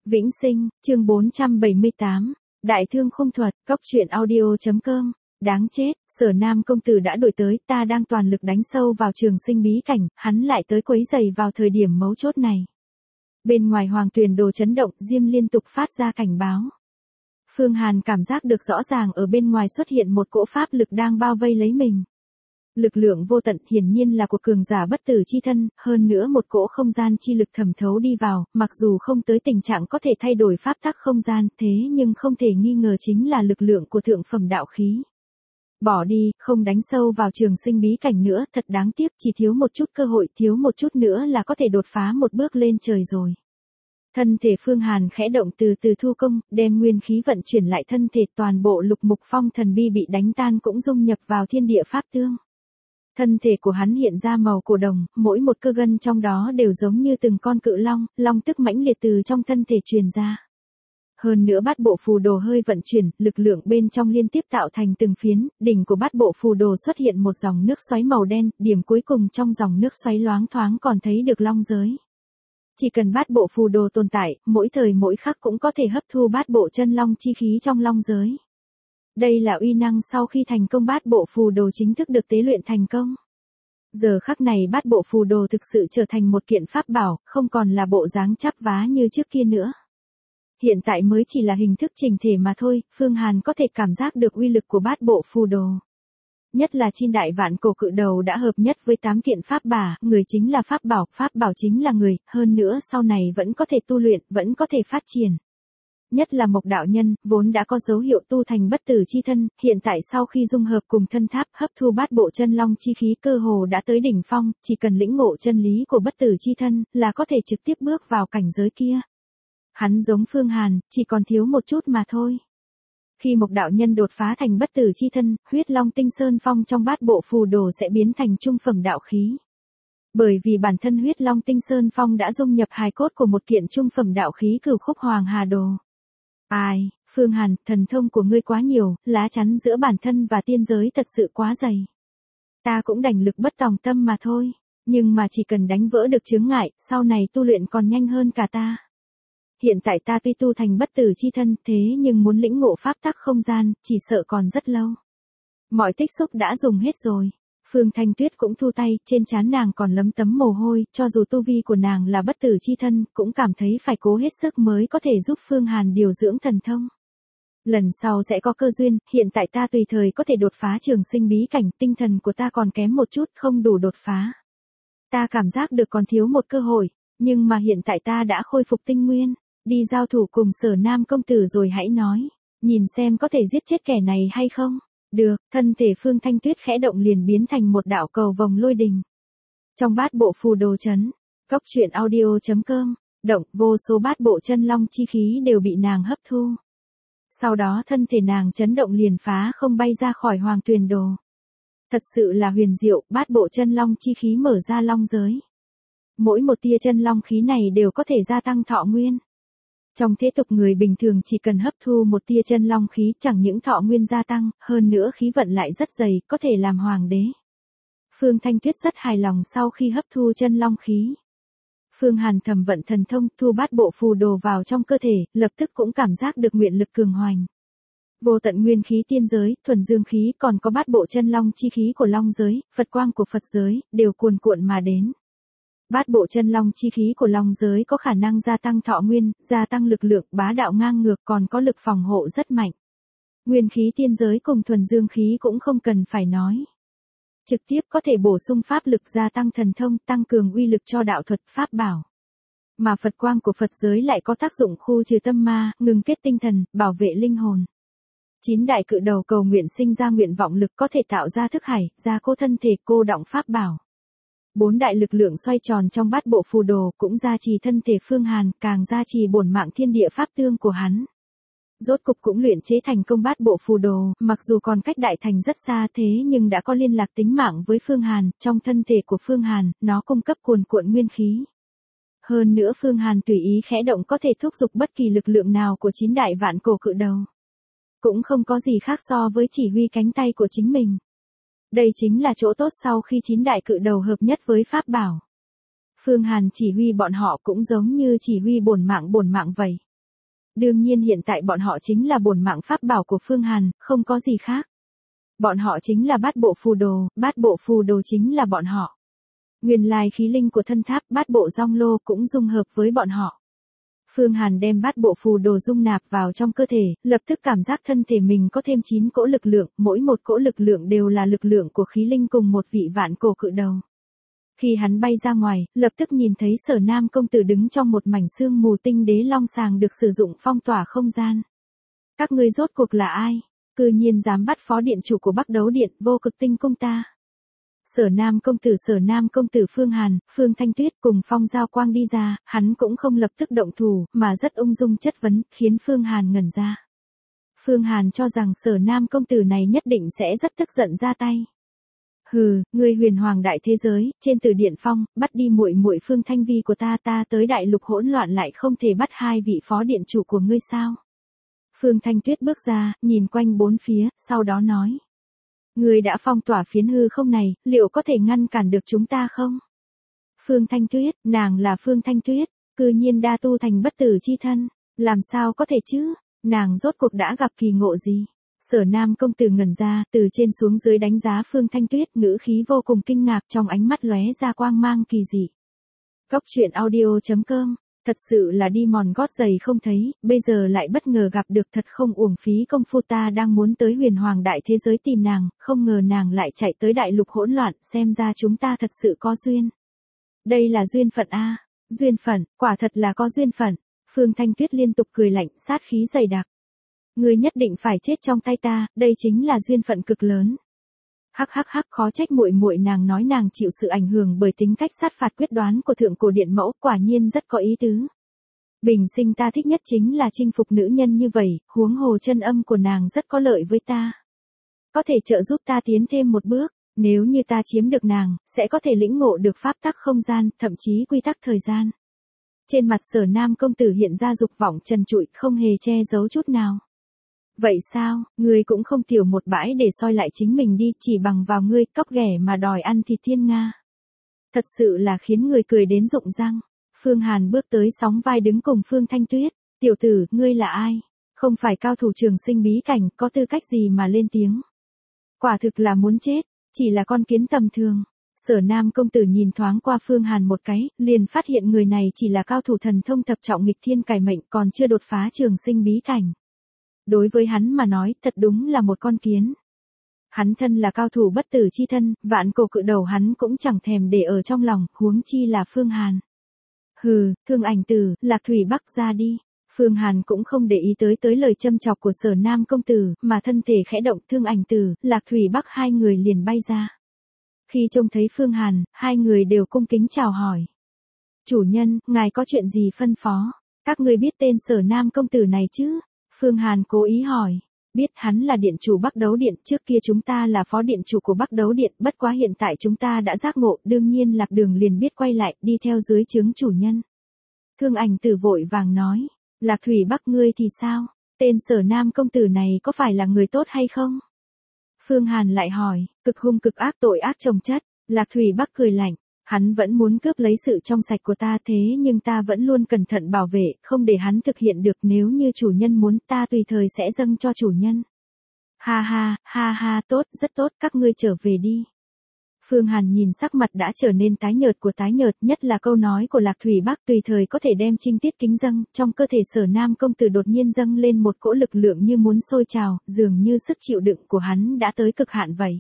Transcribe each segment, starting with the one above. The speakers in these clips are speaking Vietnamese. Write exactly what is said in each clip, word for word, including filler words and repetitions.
Vĩnh Sinh, chương bốn trăm bảy mươi tám, Đại thương khung thuật, cóc truyện audio.com, đáng chết, Sở Nam công tử đã đuổi tới, ta đang toàn lực đánh sâu vào trường sinh bí cảnh, hắn lại tới quấy rầy vào thời điểm mấu chốt này. Bên ngoài Hoàng Tuyền Đồ chấn động, Diêm liên tục phát ra cảnh báo. Phương Hàn cảm giác được rõ ràng ở bên ngoài xuất hiện một cỗ pháp lực đang bao vây lấy mình. Lực lượng vô tận hiển nhiên là của cường giả bất tử chi thân, hơn nữa một cỗ không gian chi lực thẩm thấu đi vào, mặc dù không tới tình trạng có thể thay đổi pháp tắc không gian, thế nhưng không thể nghi ngờ chính là lực lượng của thượng phẩm đạo khí. Bỏ đi, không đánh sâu vào trường sinh bí cảnh nữa, thật đáng tiếc, chỉ thiếu một chút cơ hội, thiếu một chút nữa là có thể đột phá một bước lên trời rồi. Thân thể Phương Hàn khẽ động từ từ thu công, đem nguyên khí vận chuyển lại thân thể, toàn bộ lục mục phong thần bi bị đánh tan cũng dung nhập vào thiên địa pháp tương. Thân thể của hắn hiện ra màu cổ đồng, mỗi một cơ gân trong đó đều giống như từng con cự long, long tức mãnh liệt từ trong thân thể truyền ra. Hơn nữa bát bộ phù đồ hơi vận chuyển, lực lượng bên trong liên tiếp tạo thành từng phiến, đỉnh của bát bộ phù đồ xuất hiện một dòng nước xoáy màu đen, điểm cuối cùng trong dòng nước xoáy loáng thoáng còn thấy được long giới. Chỉ cần bát bộ phù đồ tồn tại, mỗi thời mỗi khắc cũng có thể hấp thu bát bộ chân long chi khí trong long giới. Đây là uy năng sau khi thành công bát bộ phù đồ chính thức được tế luyện thành công. Giờ khắc này bát bộ phù đồ thực sự trở thành một kiện pháp bảo, không còn là bộ dáng chắp vá như trước kia nữa. Hiện tại mới chỉ là hình thức chỉnh thể mà thôi, Phương Hàn có thể cảm giác được uy lực của bát bộ phù đồ. Nhất là Chin đại vạn cổ cự đầu đã hợp nhất với tám kiện pháp bảo, người chính là pháp bảo, pháp bảo chính là người, hơn nữa sau này vẫn có thể tu luyện, vẫn có thể phát triển. Nhất là Mộc đạo nhân, vốn đã có dấu hiệu tu thành bất tử chi thân, hiện tại sau khi dung hợp cùng thân tháp hấp thu bát bộ chân long chi khí cơ hồ đã tới đỉnh phong, chỉ cần lĩnh ngộ chân lý của bất tử chi thân là có thể trực tiếp bước vào cảnh giới kia. Hắn giống Phương Hàn, chỉ còn thiếu một chút mà thôi. Khi Mộc đạo nhân đột phá thành bất tử chi thân, huyết long tinh sơn phong trong bát bộ phù đồ sẽ biến thành trung phẩm đạo khí. Bởi vì bản thân huyết long tinh sơn phong đã dung nhập hài cốt của một kiện trung phẩm đạo khí cửu khúc hoàng hà đồ. Ai, Phương Hàn, thần thông của ngươi quá nhiều, lá chắn giữa bản thân và tiên giới thật sự quá dày. Ta cũng đành lực bất tòng tâm mà thôi, nhưng mà chỉ cần đánh vỡ được chướng ngại, sau này tu luyện còn nhanh hơn cả ta. Hiện tại ta tuy tu thành bất tử chi thân, thế nhưng muốn lĩnh ngộ pháp tắc không gian, chỉ sợ còn rất lâu. Mọi tích xúc đã dùng hết rồi. Phương Thanh Tuyết cũng thu tay, trên trán nàng còn lấm tấm mồ hôi, cho dù tu vi của nàng là bất tử chi thân, cũng cảm thấy phải cố hết sức mới có thể giúp Phương Hàn điều dưỡng thần thông. Lần sau sẽ có cơ duyên, hiện tại ta tùy thời có thể đột phá trường sinh bí cảnh, tinh thần của ta còn kém một chút, không đủ đột phá. Ta cảm giác được còn thiếu một cơ hội, nhưng mà hiện tại ta đã khôi phục tinh nguyên, đi giao thủ cùng Sở Nam công tử rồi hãy nói, nhìn xem có thể giết chết kẻ này hay không. Được, thân thể Phương Thanh Tuyết khẽ động liền biến thành một đạo cầu vòng lôi đình. Trong bát bộ phù đồ chấn, cóc truyện audio.com, động, vô số bát bộ chân long chi khí đều bị nàng hấp thu. Sau đó thân thể nàng chấn động liền phá không bay ra khỏi Hoàng Tuyền Đồ. Thật sự là huyền diệu, bát bộ chân long chi khí mở ra long giới. Mỗi một tia chân long khí này đều có thể gia tăng thọ nguyên. Trong thế tục người bình thường chỉ cần hấp thu một tia chân long khí chẳng những thọ nguyên gia tăng, hơn nữa khí vận lại rất dày, có thể làm hoàng đế. Phương Thanh Tuyết rất hài lòng sau khi hấp thu chân long khí. Phương Hàn thầm vận thần thông thu bát bộ phù đồ vào trong cơ thể, lập tức cũng cảm giác được nguyện lực cường hoành. Vô tận nguyên khí tiên giới, thuần dương khí còn có bát bộ chân long chi khí của long giới, Phật quang của Phật giới, đều cuồn cuộn mà đến. Bát bộ chân long chi khí của long giới có khả năng gia tăng thọ nguyên, gia tăng lực lượng, bá đạo ngang ngược, còn có lực phòng hộ rất mạnh. Nguyên khí tiên giới cùng thuần dương khí cũng không cần phải nói. Trực tiếp có thể bổ sung pháp lực, gia tăng thần thông, tăng cường uy lực cho đạo thuật pháp bảo. Mà Phật quang của Phật giới lại có tác dụng khu trừ tâm ma, ngừng kết tinh thần, bảo vệ linh hồn. Chín đại cự đầu cầu nguyện sinh ra nguyện vọng lực có thể tạo ra thức hải, gia cố thân thể, cô đọng pháp bảo. Bốn đại lực lượng xoay tròn trong bát bộ phù đồ cũng gia trì thân thể Phương Hàn, càng gia trì bổn mạng thiên địa pháp tương của hắn. Rốt cục cũng luyện chế thành công bát bộ phù đồ, mặc dù còn cách đại thành rất xa thế nhưng đã có liên lạc tính mạng với Phương Hàn, trong thân thể của Phương Hàn, nó cung cấp cuồn cuộn nguyên khí. Hơn nữa Phương Hàn tùy ý khẽ động có thể thúc giục bất kỳ lực lượng nào của chín đại vạn cổ cự đầu. Cũng không có gì khác so với chỉ huy cánh tay của chính mình. Đây chính là chỗ tốt sau khi chín đại cự đầu hợp nhất với pháp bảo. Phương Hàn chỉ huy bọn họ cũng giống như chỉ huy bổn mạng bổn mạng vậy. Đương nhiên hiện tại bọn họ chính là bổn mạng pháp bảo của Phương Hàn, không có gì khác. Bọn họ chính là bát bộ phù đồ, bát bộ phù đồ chính là bọn họ. Nguyên lai khí linh của thân tháp bát bộ rong lô cũng dung hợp với bọn họ. Phương Hàn đem bát bộ phù đồ dung nạp vào trong cơ thể, lập tức cảm giác thân thể mình có thêm chín cỗ lực lượng, mỗi một cỗ lực lượng đều là lực lượng của khí linh cùng một vị vạn cổ cự đầu. Khi hắn bay ra ngoài, lập tức nhìn thấy Sở Nam công tử đứng trong một mảnh sương mù tinh đế long sàng được sử dụng phong tỏa không gian. Các ngươi rốt cuộc là ai? Cư nhiên dám bắt phó điện chủ của Bắc Đấu Điện, Vô Cực Tinh cung ta. Sở Nam công tử Sở Nam công tử Phương Hàn, Phương Thanh Tuyết cùng Phong Giao Quang đi ra, hắn cũng không lập tức động thủ, mà rất ung dung chất vấn, khiến Phương Hàn ngẩn ra. Phương Hàn cho rằng Sở Nam công tử này nhất định sẽ rất tức giận ra tay. Hừ, ngươi huyền hoàng đại thế giới, trên từ điện phong, bắt đi muội muội Phương Thanh Vi của ta, ta tới đại lục hỗn loạn lại không thể bắt hai vị phó điện chủ của ngươi sao? Phương Thanh Tuyết bước ra, nhìn quanh bốn phía, sau đó nói. Ngươi đã phong tỏa phiến hư không này, liệu có thể ngăn cản được chúng ta không? Phương Thanh Tuyết, nàng là Phương Thanh Tuyết, cư nhiên đa tu thành bất tử chi thân, làm sao có thể chứ? Nàng rốt cuộc đã gặp kỳ ngộ gì? Sở Nam công tử ngẩn ra, từ trên xuống dưới đánh giá Phương Thanh Tuyết, ngữ khí vô cùng kinh ngạc, trong ánh mắt lóe ra quang mang kỳ dị. Góc truyện audio chấm com, thật sự là đi mòn gót giày không thấy, bây giờ lại bất ngờ gặp được, thật không uổng phí công phu, ta đang muốn tới huyền hoàng đại thế giới tìm nàng, không ngờ nàng lại chạy tới đại lục hỗn loạn, xem ra chúng ta thật sự có duyên. Đây là duyên phận a, duyên phận, quả thật là có duyên phận. Phương Thanh Tuyết liên tục cười lạnh, sát khí dày đặc. Ngươi nhất định phải chết trong tay ta, đây chính là duyên phận cực lớn. Hắc hắc hắc, khó trách muội muội nàng nói nàng chịu sự ảnh hưởng bởi tính cách sát phạt quyết đoán của thượng cổ điện mẫu, quả nhiên rất có ý tứ. Bình sinh ta thích nhất chính là chinh phục nữ nhân như vậy, huống hồ chân âm của nàng rất có lợi với ta. Có thể trợ giúp ta tiến thêm một bước, nếu như ta chiếm được nàng, sẽ có thể lĩnh ngộ được pháp tắc không gian, thậm chí quy tắc thời gian. Trên mặt Sở Nam công tử hiện ra dục vọng trần trụi, không hề che giấu chút nào. Vậy sao, ngươi cũng không tiểu một bãi để soi lại chính mình đi, chỉ bằng vào ngươi cóc ghẻ mà đòi ăn thịt thiên nga. Thật sự là khiến người cười đến rụng răng. Phương Hàn bước tới sóng vai đứng cùng Phương Thanh Tuyết. Tiểu tử, ngươi là ai? Không phải cao thủ trường sinh bí cảnh, có tư cách gì mà lên tiếng? Quả thực là muốn chết, chỉ là con kiến tầm thường. Sở Nam công tử nhìn thoáng qua Phương Hàn một cái, liền phát hiện người này chỉ là cao thủ thần thông thập trọng nghịch thiên cải mệnh, còn chưa đột phá trường sinh bí cảnh. Đối với hắn mà nói, thật đúng là một con kiến. Hắn thân là cao thủ bất tử chi thân, vạn cổ cự đầu hắn cũng chẳng thèm để ở trong lòng, huống chi là Phương Hàn. Hừ, Thương Ảnh Tử, Lạc Thủy Bắc ra đi. Phương Hàn cũng không để ý tới tới lời châm chọc của Sở Nam công tử, mà thân thể khẽ động, Thương Ảnh Tử, Lạc Thủy Bắc hai người liền bay ra. Khi trông thấy Phương Hàn, hai người đều cung kính chào hỏi. Chủ nhân, ngài có chuyện gì phân phó? Các ngươi biết tên Sở Nam công tử này chứ? Phương Hàn cố ý hỏi. Biết, hắn là điện chủ Bắc Đấu Điện, trước kia chúng ta là phó điện chủ của Bắc Đấu Điện, bất quá hiện tại chúng ta đã giác ngộ, đương nhiên lạc đường liền biết quay lại, đi theo dưới trướng chủ nhân. Thương Ảnh Tử vội vàng nói. Lạc Thủy Bắc ngươi thì sao? Tên Sở Nam công tử này có phải là người tốt hay không? Phương Hàn lại hỏi, cực hung cực ác, tội ác chồng chất. Lạc Thủy Bắc cười lạnh. Hắn vẫn muốn cướp lấy sự trong sạch của ta, thế nhưng ta vẫn luôn cẩn thận bảo vệ, không để hắn thực hiện được, nếu như chủ nhân muốn, ta tùy thời sẽ dâng cho chủ nhân. Ha ha, ha ha, tốt, rất tốt, các ngươi trở về đi. Phương Hàn nhìn sắc mặt đã trở nên tái nhợt của tái nhợt, nhất là câu nói của Lạc Thủy Bắc tùy thời có thể đem trinh tiết kính dâng, trong cơ thể Sở Nam công tử đột nhiên dâng lên một cỗ lực lượng như muốn sôi trào, dường như sức chịu đựng của hắn đã tới cực hạn vậy.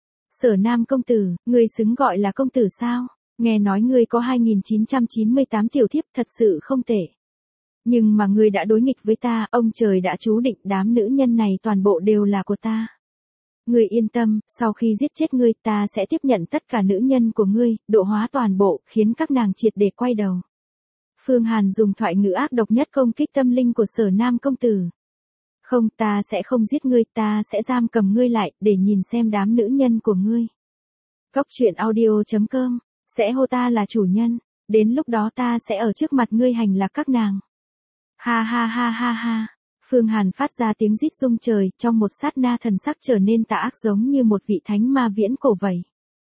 Sở Nam công tử, ngươi xứng gọi là công tử sao? Nghe nói ngươi có hai nghìn chín trăm chín mươi tám tiểu thiếp, thật sự không tệ. Nhưng mà ngươi đã đối nghịch với ta, ông trời đã chú định đám nữ nhân này toàn bộ đều là của ta. Ngươi yên tâm, sau khi giết chết ngươi, ta sẽ tiếp nhận tất cả nữ nhân của ngươi, độ hóa toàn bộ, khiến các nàng triệt để quay đầu. Phương Hàn dùng thoại ngữ ác độc nhất công kích tâm linh của Sở Nam công tử. Không, ta sẽ không giết ngươi, ta sẽ giam cầm ngươi lại, để nhìn xem đám nữ nhân của ngươi. Góc truyện audio chấm com, sẽ hô ta là chủ nhân, đến lúc đó ta sẽ ở trước mặt ngươi hành lạc các nàng. Ha ha ha ha ha, Phương Hàn phát ra tiếng rít rung trời, trong một sát na thần sắc trở nên tà ác giống như một vị thánh ma viễn cổ vậy.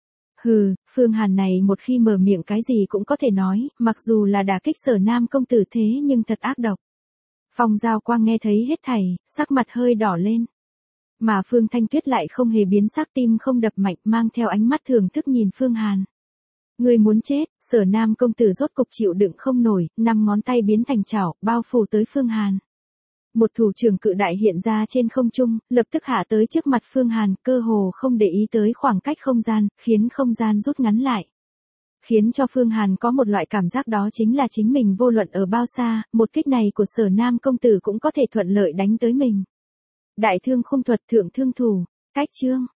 Hừ, Phương Hàn này một khi mở miệng cái gì cũng có thể nói, mặc dù là đả kích Sở Nam công tử thế nhưng thật ác độc. Phong Giao Quang nghe thấy hết thảy, sắc mặt hơi đỏ lên. Mà Phương Thanh Tuyết lại không hề biến sắc, tim không đập mạnh, mang theo ánh mắt thưởng thức nhìn Phương Hàn. Người muốn chết, Sở Nam công tử rốt cục chịu đựng không nổi, năm ngón tay biến thành chảo, bao phủ tới Phương Hàn. Một thủ trưởng cự đại hiện ra trên không trung, lập tức hạ tới trước mặt Phương Hàn, cơ hồ không để ý tới khoảng cách không gian, khiến không gian rút ngắn lại. Khiến cho Phương Hàn có một loại cảm giác đó chính là chính mình vô luận ở bao xa, một kích này của Sở Nam công tử cũng có thể thuận lợi đánh tới mình. Đại thương khung thuật thượng thương thủ, cách chương.